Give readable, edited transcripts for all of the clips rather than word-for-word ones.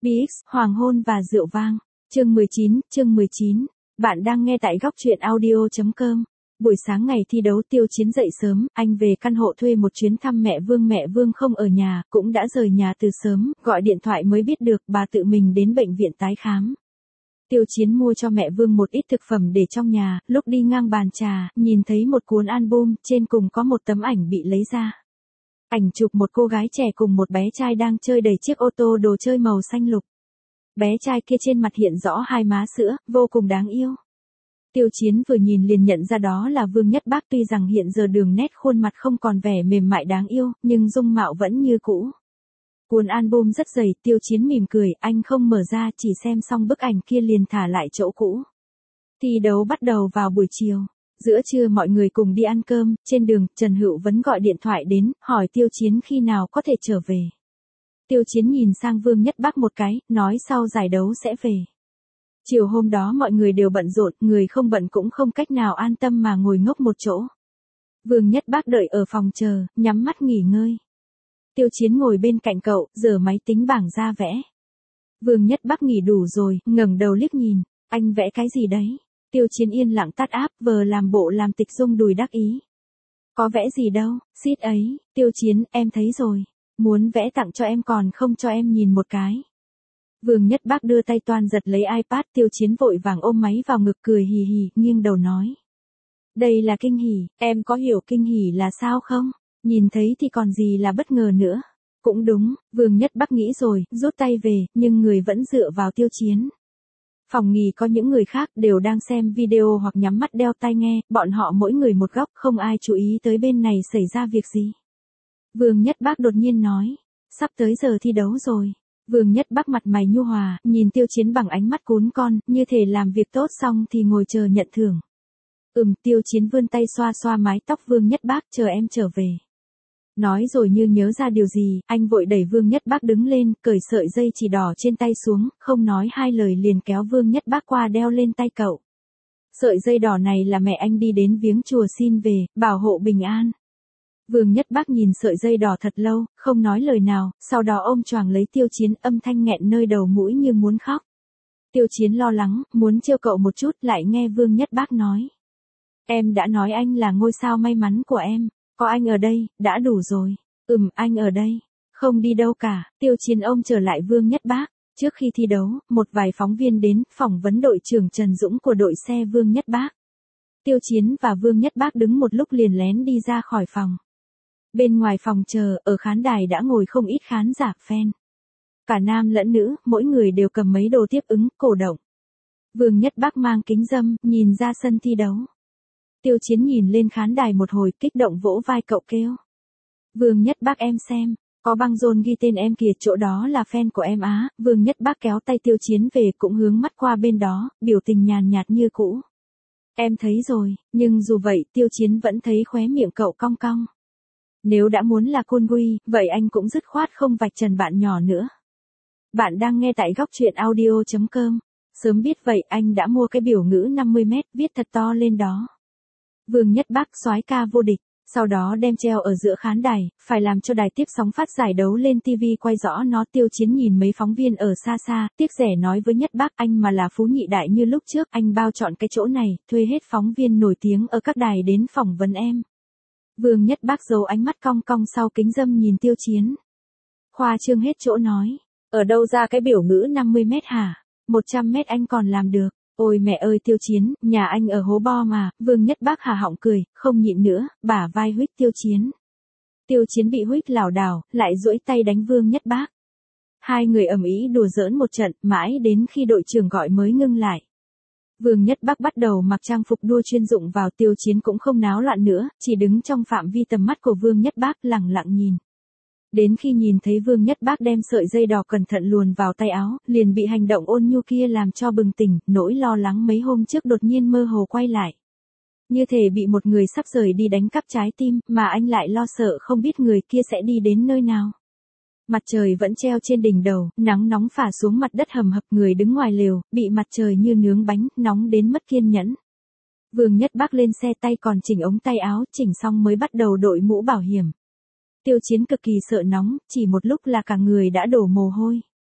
BX, Hoàng hôn và rượu vang. Chương 19. Bạn đang nghe tại góc truyện audio.com. Buổi sáng ngày thi đấu Tiêu Chiến dậy sớm, anh về căn hộ thuê một chuyến thăm mẹ Vương không ở nhà, cũng đã rời nhà từ sớm, gọi điện thoại mới biết được bà tự mình đến bệnh viện tái khám. Tiêu Chiến mua cho mẹ Vương một ít thực phẩm để trong nhà, lúc đi ngang bàn trà, nhìn thấy một cuốn album, trên cùng có một tấm ảnh bị lấy ra. Ảnh chụp một cô gái trẻ cùng một bé trai đang chơi đẩy chiếc ô tô đồ chơi màu xanh lục. Bé trai kia trên mặt hiện rõ hai má sữa, vô cùng đáng yêu. Tiêu Chiến vừa nhìn liền nhận ra đó là Vương Nhất Bác, tuy rằng hiện giờ đường nét khuôn mặt không còn vẻ mềm mại đáng yêu, nhưng dung mạo vẫn như cũ. Cuốn album rất dày, Tiêu Chiến mỉm cười, anh không mở ra, chỉ xem xong bức ảnh kia liền thả lại chỗ cũ. Thi đấu bắt đầu vào buổi chiều. Giữa trưa mọi người cùng đi ăn cơm, trên đường, Trần Hữu Vấn gọi điện thoại đến, hỏi Tiêu Chiến khi nào có thể trở về. Tiêu Chiến nhìn sang Vương Nhất Bác một cái, nói sau giải đấu sẽ về. Chiều hôm đó mọi người đều bận rộn, người không bận cũng không cách nào an tâm mà ngồi ngốc một chỗ. Vương Nhất Bác đợi ở phòng chờ, nhắm mắt nghỉ ngơi. Tiêu Chiến ngồi bên cạnh cậu, giở máy tính bảng ra vẽ. Vương Nhất Bác nghỉ đủ rồi, ngẩng đầu liếc nhìn, anh vẽ cái gì đấy? Tiêu Chiến yên lặng tắt app, vờ làm bộ làm tịch rung đùi đắc ý. Có vẽ gì đâu, xít ấy, Tiêu Chiến, em thấy rồi. Muốn vẽ tặng cho em còn không cho em nhìn một cái. Vương Nhất Bác đưa tay toan giật lấy iPad, Tiêu Chiến vội vàng ôm máy vào ngực cười hì hì, nghiêng đầu nói. Đây là kinh hỉ, em có hiểu kinh hỉ là sao không? Nhìn thấy thì còn gì là bất ngờ nữa. Cũng đúng, Vương Nhất Bác nghĩ rồi, rút tay về, nhưng người vẫn dựa vào Tiêu Chiến. Phòng nghỉ có những người khác đều đang xem video hoặc nhắm mắt đeo tai nghe, bọn họ mỗi người một góc, không ai chú ý tới bên này xảy ra việc gì. Vương Nhất Bác đột nhiên nói, sắp tới giờ thi đấu rồi. Vương Nhất Bác mặt mày nhu hòa, nhìn Tiêu Chiến bằng ánh mắt cún con, như thể làm việc tốt xong thì ngồi chờ nhận thưởng. Tiêu Chiến vươn tay xoa xoa mái tóc Vương Nhất Bác, chờ em trở về. Nói rồi như nhớ ra điều gì, anh vội đẩy Vương Nhất Bác đứng lên, cởi sợi dây chỉ đỏ trên tay xuống, không nói hai lời liền kéo Vương Nhất Bác qua đeo lên tay cậu. Sợi dây đỏ này là mẹ anh đi đến viếng chùa xin về, bảo hộ bình an. Vương Nhất Bác nhìn sợi dây đỏ thật lâu, không nói lời nào, sau đó ôm choàng lấy Tiêu Chiến, âm thanh nghẹn nơi đầu mũi như muốn khóc. Tiêu Chiến lo lắng, muốn trêu cậu một chút, lại nghe Vương Nhất Bác nói. Em đã nói anh là ngôi sao may mắn của em, có anh ở đây, đã đủ rồi. Anh ở đây, không đi đâu cả. Tiêu Chiến ôm trở lại Vương Nhất Bác. Trước khi thi đấu, một vài phóng viên đến, phỏng vấn đội trưởng Trần Dũng của đội xe Vương Nhất Bác. Tiêu Chiến và Vương Nhất Bác đứng một lúc liền lén đi ra khỏi phòng. Bên ngoài phòng chờ, ở khán đài đã ngồi không ít khán giả fan. Cả nam lẫn nữ, mỗi người đều cầm mấy đồ tiếp ứng, cổ động. Vương Nhất Bác mang kính râm, nhìn ra sân thi đấu. Tiêu Chiến nhìn lên khán đài một hồi, kích động vỗ vai cậu kêu. Vương Nhất Bác em xem, có băng rôn ghi tên em kìa, chỗ đó là fan của em á. Vương Nhất Bác kéo tay Tiêu Chiến về, cũng hướng mắt qua bên đó, biểu tình nhàn nhạt như cũ. Em thấy rồi, nhưng dù vậy Tiêu Chiến vẫn thấy khóe miệng cậu cong cong. Nếu đã muốn là Côn Quy, vậy anh cũng dứt khoát không vạch trần bạn nhỏ nữa. Bạn đang nghe tại góc truyện audio.com. Sớm biết vậy anh đã mua cái biểu ngữ 50m, viết thật to lên đó. Vương Nhất Bác soái ca vô địch, sau đó đem treo ở giữa khán đài, phải làm cho đài tiếp sóng phát giải đấu lên TV quay rõ nó. Tiêu Chiến nhìn mấy phóng viên ở xa xa, tiếc rẻ nói với Nhất Bác, anh mà là phú nhị đại như lúc trước, anh bao chọn cái chỗ này, thuê hết phóng viên nổi tiếng ở các đài đến phỏng vấn em. Vương Nhất Bác giấu ánh mắt cong cong sau kính râm nhìn Tiêu Chiến. Khoa trương hết chỗ nói, ở đâu ra cái biểu ngữ 50m hả? 100m anh còn làm được. Ôi mẹ ơi Tiêu Chiến, nhà anh ở hố bo mà. Vương Nhất Bác hà họng cười, không nhịn nữa, bả vai huých Tiêu Chiến. Tiêu Chiến bị huých lảo đảo, lại duỗi tay đánh Vương Nhất Bác. Hai người ầm ĩ đùa giỡn một trận, mãi đến khi đội trưởng gọi mới ngưng lại. Vương Nhất Bác bắt đầu mặc trang phục đua chuyên dụng vào. Tiêu Chiến cũng không náo loạn nữa, chỉ đứng trong phạm vi tầm mắt của Vương Nhất Bác, lẳng lặng nhìn. Đến khi nhìn thấy Vương Nhất Bác đem sợi dây đỏ cẩn thận luồn vào tay áo, liền bị hành động ôn nhu kia làm cho bừng tỉnh, nỗi lo lắng mấy hôm trước đột nhiên mơ hồ quay lại. Như thể bị một người sắp rời đi đánh cắp trái tim, mà anh lại lo sợ không biết người kia sẽ đi đến nơi nào. Mặt trời vẫn treo trên đỉnh đầu, nắng nóng phả xuống mặt đất hầm hập, người đứng ngoài lều, bị mặt trời như nướng bánh, nóng đến mất kiên nhẫn. Vương Nhất Bác lên xe, tay còn chỉnh ống tay áo, chỉnh xong mới bắt đầu đội mũ bảo hiểm. Tiêu Chiến cực kỳ sợ nóng, chỉ một lúc là cả người đã đổ mồ hôi.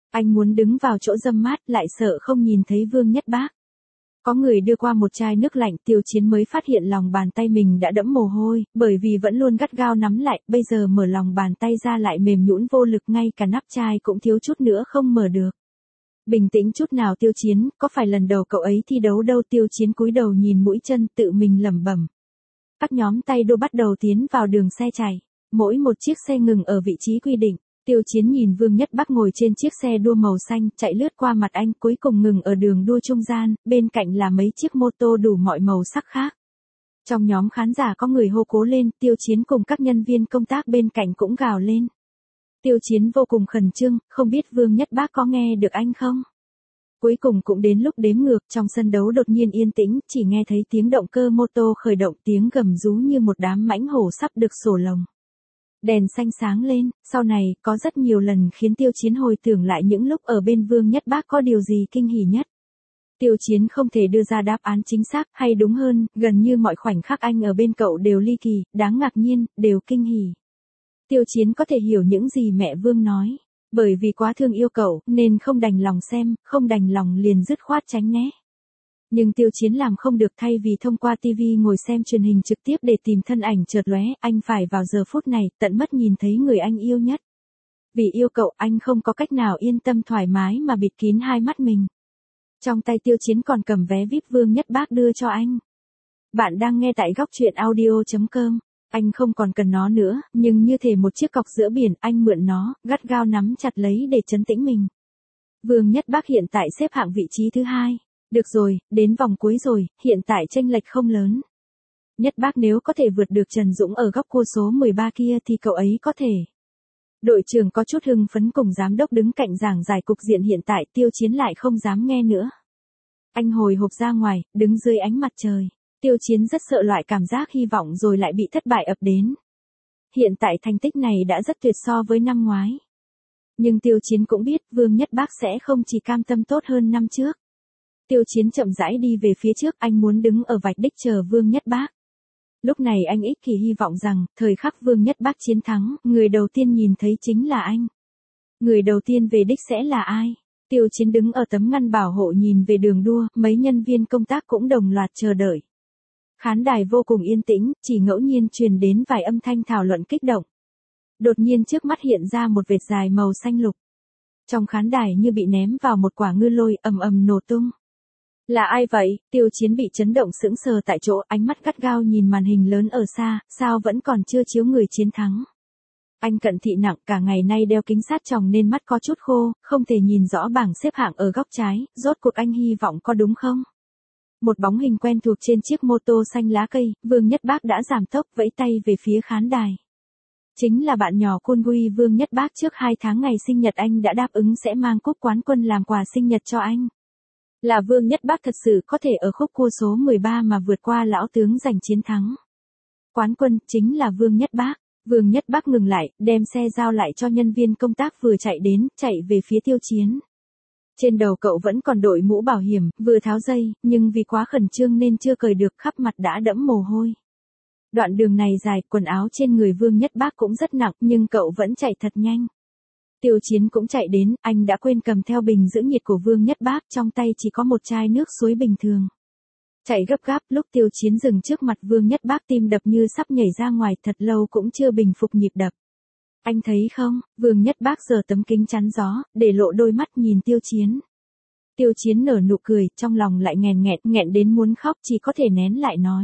Anh muốn đứng vào chỗ râm mát lại sợ không nhìn thấy Vương Nhất Bác. Có người đưa qua một chai nước lạnh, Tiêu Chiến mới phát hiện lòng bàn tay mình đã đẫm mồ hôi, bởi vì vẫn luôn gắt gao nắm lại, bây giờ mở lòng bàn tay ra lại mềm nhũn vô lực, ngay cả nắp chai cũng thiếu chút nữa không mở được. Bình tĩnh chút nào Tiêu Chiến, có phải lần đầu cậu ấy thi đấu đâu. Tiêu Chiến cúi đầu nhìn mũi chân, tự mình lẩm bẩm. Các nhóm tay đua bắt đầu tiến vào đường xe chạy, mỗi một chiếc xe ngừng ở vị trí quy định. Tiêu Chiến nhìn Vương Nhất Bác ngồi trên chiếc xe đua màu xanh, chạy lướt qua mặt anh, cuối cùng ngừng ở đường đua trung gian, bên cạnh là mấy chiếc mô tô đủ mọi màu sắc khác. Trong nhóm khán giả có người hô cố lên, Tiêu Chiến cùng các nhân viên công tác bên cạnh cũng gào lên. Tiêu Chiến vô cùng khẩn trương, không biết Vương Nhất Bác có nghe được anh không? Cuối cùng cũng đến lúc đếm ngược, trong sân đấu đột nhiên yên tĩnh, chỉ nghe thấy tiếng động cơ mô tô khởi động, tiếng gầm rú như một đám mãnh hổ sắp được sổ lồng. Đèn xanh sáng lên, sau này, có rất nhiều lần khiến Tiêu Chiến hồi tưởng lại những lúc ở bên Vương Nhất Bác có điều gì kinh hỉ nhất. Tiêu Chiến không thể đưa ra đáp án chính xác, hay đúng hơn, gần như mọi khoảnh khắc anh ở bên cậu đều ly kỳ, đáng ngạc nhiên, đều kinh hỉ. Tiêu Chiến có thể hiểu những gì mẹ Vương nói. Bởi vì quá thương yêu cậu, nên không đành lòng xem, không đành lòng liền dứt khoát tránh né. Nhưng Tiêu Chiến làm không được, thay vì thông qua TV ngồi xem truyền hình trực tiếp để tìm thân ảnh chợt lóe, anh phải vào giờ phút này, tận mắt nhìn thấy người anh yêu nhất. Vì yêu cậu, anh không có cách nào yên tâm thoải mái mà bịt kín hai mắt mình. Trong tay Tiêu Chiến còn cầm vé VIP Vương Nhất Bác đưa cho anh. Bạn đang nghe tại góc truyện audio.com. Anh không còn cần nó nữa, nhưng như thể một chiếc cọc giữa biển, anh mượn nó, gắt gao nắm chặt lấy để trấn tĩnh mình. Vương Nhất Bác hiện tại xếp hạng vị trí thứ 2. Được rồi, đến vòng cuối rồi, hiện tại chênh lệch không lớn. Nhất Bác nếu có thể vượt được Trần Dũng ở góc cua số 13 kia thì cậu ấy có thể. Đội trưởng có chút hưng phấn cùng giám đốc đứng cạnh giảng giải cục diện hiện tại, Tiêu Chiến lại không dám nghe nữa. Anh hồi hộp ra ngoài, đứng dưới ánh mặt trời. Tiêu Chiến rất sợ loại cảm giác hy vọng rồi lại bị thất bại ập đến. Hiện tại thành tích này đã rất tuyệt so với năm ngoái. Nhưng Tiêu Chiến cũng biết Vương Nhất Bác sẽ không chỉ cam tâm tốt hơn năm trước. Tiêu Chiến chậm rãi đi về phía trước, anh muốn đứng ở vạch đích chờ Vương Nhất Bác. Lúc này anh ích kỷ hy vọng rằng, thời khắc Vương Nhất Bác chiến thắng, người đầu tiên nhìn thấy chính là anh. Người đầu tiên về đích sẽ là ai? Tiêu Chiến đứng ở tấm ngăn bảo hộ nhìn về đường đua, mấy nhân viên công tác cũng đồng loạt chờ đợi. Khán đài vô cùng yên tĩnh, chỉ ngẫu nhiên truyền đến vài âm thanh thảo luận kích động. Đột nhiên trước mắt hiện ra một vệt dài màu xanh lục. Trong khán đài như bị ném vào một quả ngư lôi, ầm ầm nổ tung. Là ai vậy? Tiêu Chiến bị chấn động sững sờ tại chỗ, ánh mắt gắt gao nhìn màn hình lớn ở xa, sao vẫn còn chưa chiếu người chiến thắng. Anh cận thị nặng, cả ngày nay đeo kính sát tròng nên mắt có chút khô, không thể nhìn rõ bảng xếp hạng ở góc trái, rốt cuộc anh hy vọng có đúng không? Một bóng hình quen thuộc trên chiếc mô tô xanh lá cây, Vương Nhất Bác đã giảm tốc, vẫy tay về phía khán đài. Chính là bạn nhỏ Kunwi Vương Nhất Bác, trước 2 tháng ngày sinh nhật anh đã đáp ứng sẽ mang cúp quán quân làm quà sinh nhật cho anh. Là Vương Nhất Bác thật sự có thể ở khúc cua số 13 mà vượt qua lão tướng giành chiến thắng. Quán quân chính là Vương Nhất Bác. Vương Nhất Bác ngừng lại, đem xe giao lại cho nhân viên công tác vừa chạy đến, chạy về phía Tiêu Chiến. Trên đầu cậu vẫn còn đội mũ bảo hiểm, vừa tháo dây, nhưng vì quá khẩn trương nên chưa cởi được, khắp mặt đã đẫm mồ hôi. Đoạn đường này dài, quần áo trên người Vương Nhất Bác cũng rất nặng, nhưng cậu vẫn chạy thật nhanh. Tiêu Chiến cũng chạy đến, anh đã quên cầm theo bình giữ nhiệt của Vương Nhất Bác, trong tay chỉ có một chai nước suối bình thường. Chạy gấp gáp, lúc Tiêu Chiến dừng trước mặt Vương Nhất Bác, tim đập như sắp nhảy ra ngoài, thật lâu cũng chưa bình phục nhịp đập. Anh thấy không, Vương Nhất Bác giơ tấm kính chắn gió, để lộ đôi mắt nhìn Tiêu Chiến. Tiêu Chiến nở nụ cười, trong lòng lại nghẹn đến muốn khóc, chỉ có thể nén lại nói.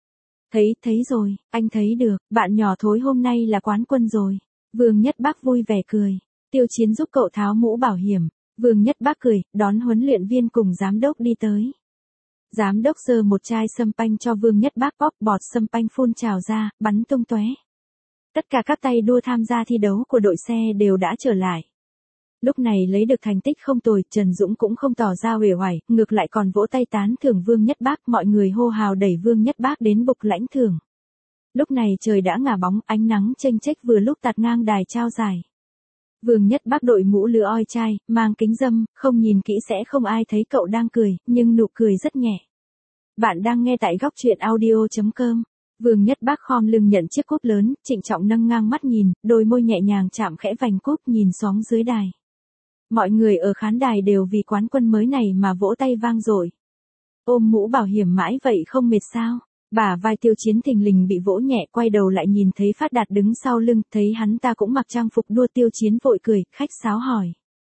Thấy rồi, anh thấy được, bạn nhỏ Thối hôm nay là quán quân rồi. Vương Nhất Bác vui vẻ cười. Tiêu Chiến giúp cậu tháo mũ bảo hiểm. Vương Nhất Bác cười, đón huấn luyện viên cùng giám đốc đi tới. Giám đốc giơ một chai sâm panh cho Vương Nhất Bác, bóp bọt sâm panh phun trào ra, bắn tung tóe. Tất cả các tay đua tham gia thi đấu của đội xe đều đã trở lại. Lúc này lấy được thành tích không tồi, Trần Dũng cũng không tỏ ra uể oải, ngược lại còn vỗ tay tán thưởng Vương Nhất Bác, mọi người hô hào đẩy Vương Nhất Bác đến bục lãnh thưởng. Lúc này trời đã ngả bóng, ánh nắng chênh chếch vừa lúc tạt ngang đài trao giải. Vương Nhất Bác đội mũ lưỡi oi chai, mang kính râm, không nhìn kỹ sẽ không ai thấy cậu đang cười, nhưng nụ cười rất nhẹ. Bạn đang nghe tại góc truyện audio.com. Vương Nhất Bác khom lưng nhận chiếc cúp lớn, trịnh trọng nâng ngang mắt nhìn, đôi môi nhẹ nhàng chạm khẽ vành cúp, nhìn xuống dưới đài. Mọi người ở khán đài đều vì quán quân mới này mà vỗ tay vang dội. Ôm mũ bảo hiểm mãi vậy không mệt sao? Bả vai Tiêu Chiến thình lình bị vỗ nhẹ, quay đầu lại nhìn thấy Phát Đạt đứng sau lưng, thấy hắn ta cũng mặc trang phục đua. Tiêu Chiến vội cười, khách sáo hỏi.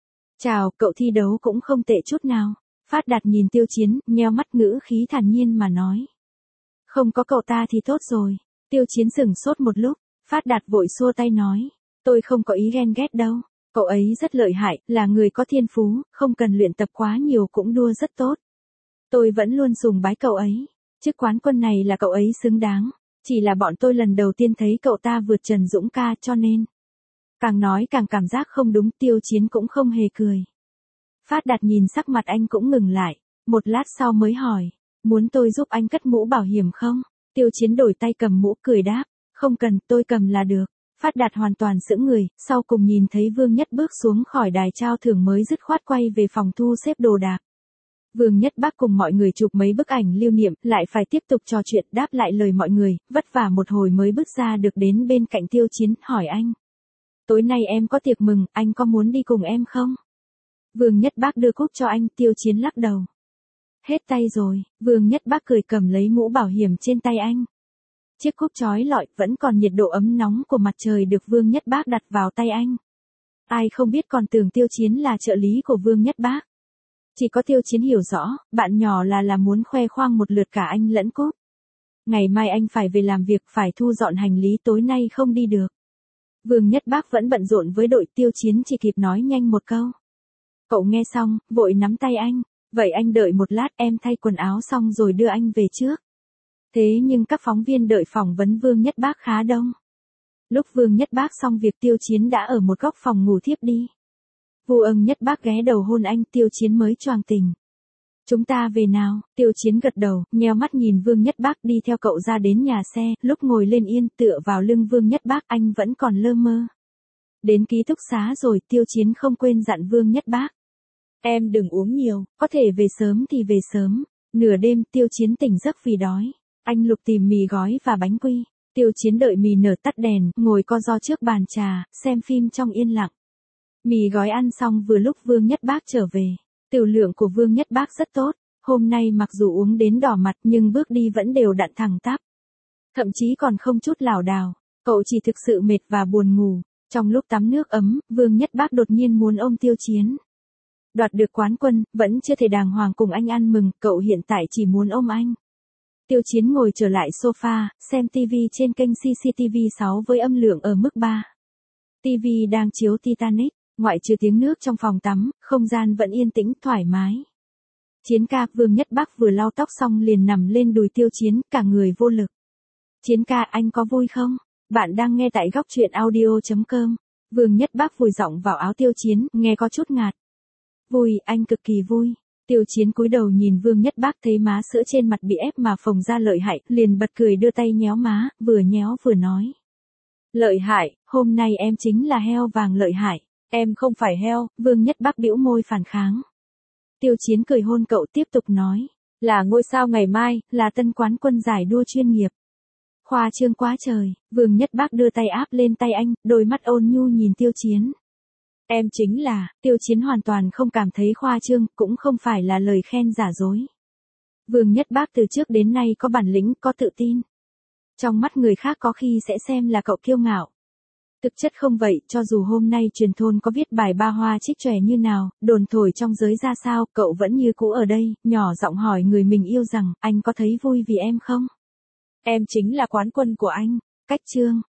Chào, cậu thi đấu cũng không tệ chút nào. Phát Đạt nhìn Tiêu Chiến, nheo mắt, ngữ khí thản nhiên mà nói. Không có cậu ta thì tốt rồi. Tiêu Chiến sửng sốt một lúc, Phát Đạt vội xua tay nói. Tôi không có ý ghen ghét đâu. Cậu ấy rất lợi hại, là người có thiên phú, không cần luyện tập quá nhiều cũng đua rất tốt. Tôi vẫn luôn sùng bái cậu ấy. Chức quán quân này là cậu ấy xứng đáng. Chỉ là bọn tôi lần đầu tiên thấy cậu ta vượt Trần Dũng ca cho nên. Càng nói càng cảm giác không đúng. Tiêu Chiến cũng không hề cười. Phát Đạt nhìn sắc mặt anh cũng ngừng lại. Một lát sau mới hỏi. Muốn tôi giúp anh cất mũ bảo hiểm không? Tiêu Chiến đổi tay cầm mũ cười đáp. Không cần, tôi cầm là được. Phát Đạt hoàn toàn sững người, sau cùng nhìn thấy Vương Nhất bước xuống khỏi đài trao thưởng mới dứt khoát quay về phòng thu xếp đồ đạc. Vương Nhất Bác cùng mọi người chụp mấy bức ảnh lưu niệm, lại phải tiếp tục trò chuyện đáp lại lời mọi người, vất vả một hồi mới bước ra được đến bên cạnh Tiêu Chiến, hỏi anh. Tối nay em có tiệc mừng, anh có muốn đi cùng em không? Vương Nhất Bác đưa cúp cho anh. Tiêu Chiến lắc đầu. Hết tay rồi. Vương Nhất Bác cười cầm lấy mũ bảo hiểm trên tay anh. Chiếc cúp chói lọi, vẫn còn nhiệt độ ấm nóng của mặt trời được Vương Nhất Bác đặt vào tay anh. Ai không biết còn tưởng Tiêu Chiến là trợ lý của Vương Nhất Bác. Chỉ có Tiêu Chiến hiểu rõ, bạn nhỏ là muốn khoe khoang một lượt cả anh lẫn cúp. Ngày mai anh phải về làm việc, phải thu dọn hành lý, tối nay không đi được. Vương Nhất Bác vẫn bận rộn với đội. Tiêu Chiến chỉ kịp nói nhanh một câu. Cậu nghe xong, vội nắm tay anh. Vậy anh đợi một lát, em thay quần áo xong rồi đưa anh về trước. Thế nhưng các phóng viên đợi phỏng vấn Vương Nhất Bác khá đông. Lúc Vương Nhất Bác xong việc, Tiêu Chiến đã ở một góc phòng ngủ thiếp đi. Vương Nhất Bác ghé đầu hôn anh. Tiêu Chiến mới choàng tỉnh. Chúng ta về nào? Tiêu Chiến gật đầu, nheo mắt nhìn Vương Nhất Bác đi theo cậu ra đến nhà xe. Lúc ngồi lên yên tựa vào lưng Vương Nhất Bác, anh vẫn còn lơ mơ. Đến ký túc xá rồi, Tiêu Chiến không quên dặn Vương Nhất Bác. Em đừng uống nhiều, có thể về sớm thì về sớm. Nửa đêm, Tiêu Chiến tỉnh giấc vì đói. Anh lục tìm mì gói và bánh quy. Tiêu Chiến đợi mì nở tắt đèn, ngồi co ro trước bàn trà, xem phim trong yên lặng. Mì gói ăn xong vừa lúc Vương Nhất Bác trở về. Tiểu lượng của Vương Nhất Bác rất tốt. Hôm nay mặc dù uống đến đỏ mặt nhưng bước đi vẫn đều đặn thẳng tắp. Thậm chí còn không chút lảo đảo. Cậu chỉ thực sự mệt và buồn ngủ. Trong lúc tắm nước ấm, Vương Nhất Bác đột nhiên muốn ôm Tiêu Chiến. Đoạt được quán quân, vẫn chưa thể đàng hoàng cùng anh ăn mừng, cậu hiện tại chỉ muốn ôm anh. Tiêu Chiến ngồi trở lại sofa, xem TV trên kênh CCTV 6 với âm lượng ở mức 3. TV đang chiếu Titanic, ngoại trừ tiếng nước trong phòng tắm, không gian vẫn yên tĩnh, thoải mái. Chiến ca, Vương Nhất Bác vừa lau tóc xong liền nằm lên đùi Tiêu Chiến, cả người vô lực. Chiến ca, anh có vui không? Bạn đang nghe tại góc truyện audio.com. Vương Nhất Bác vùi giọng vào áo Tiêu Chiến, nghe có chút ngạt. Vui, anh cực kỳ vui. Tiêu Chiến cúi đầu nhìn Vương Nhất Bác, thấy má sữa trên mặt bị ép mà phồng ra lợi hại, liền bật cười đưa tay nhéo má, vừa nhéo vừa nói. Lợi hại, hôm nay em chính là heo vàng lợi hại. Em không phải heo. Vương Nhất Bác bĩu môi phản kháng. Tiêu Chiến cười hôn cậu, tiếp tục nói. Là ngôi sao ngày mai, là tân quán quân giải đua chuyên nghiệp. Khoa trương quá trời. Vương Nhất Bác đưa tay áp lên tay anh, đôi mắt ôn nhu nhìn Tiêu Chiến. Em chính là. Tiêu Chiến hoàn toàn không cảm thấy khoa trương, cũng không phải là lời khen giả dối. Vương Nhất Bác từ trước đến nay có bản lĩnh, có tự tin. Trong mắt người khác có khi sẽ xem là cậu kiêu ngạo. Thực chất không vậy, cho dù hôm nay truyền thôn có viết bài ba hoa trích chòe như nào, đồn thổi trong giới ra sao, cậu vẫn như cũ ở đây, nhỏ giọng hỏi người mình yêu rằng, anh có thấy vui vì em không? Em chính là quán quân của anh. Cách chương.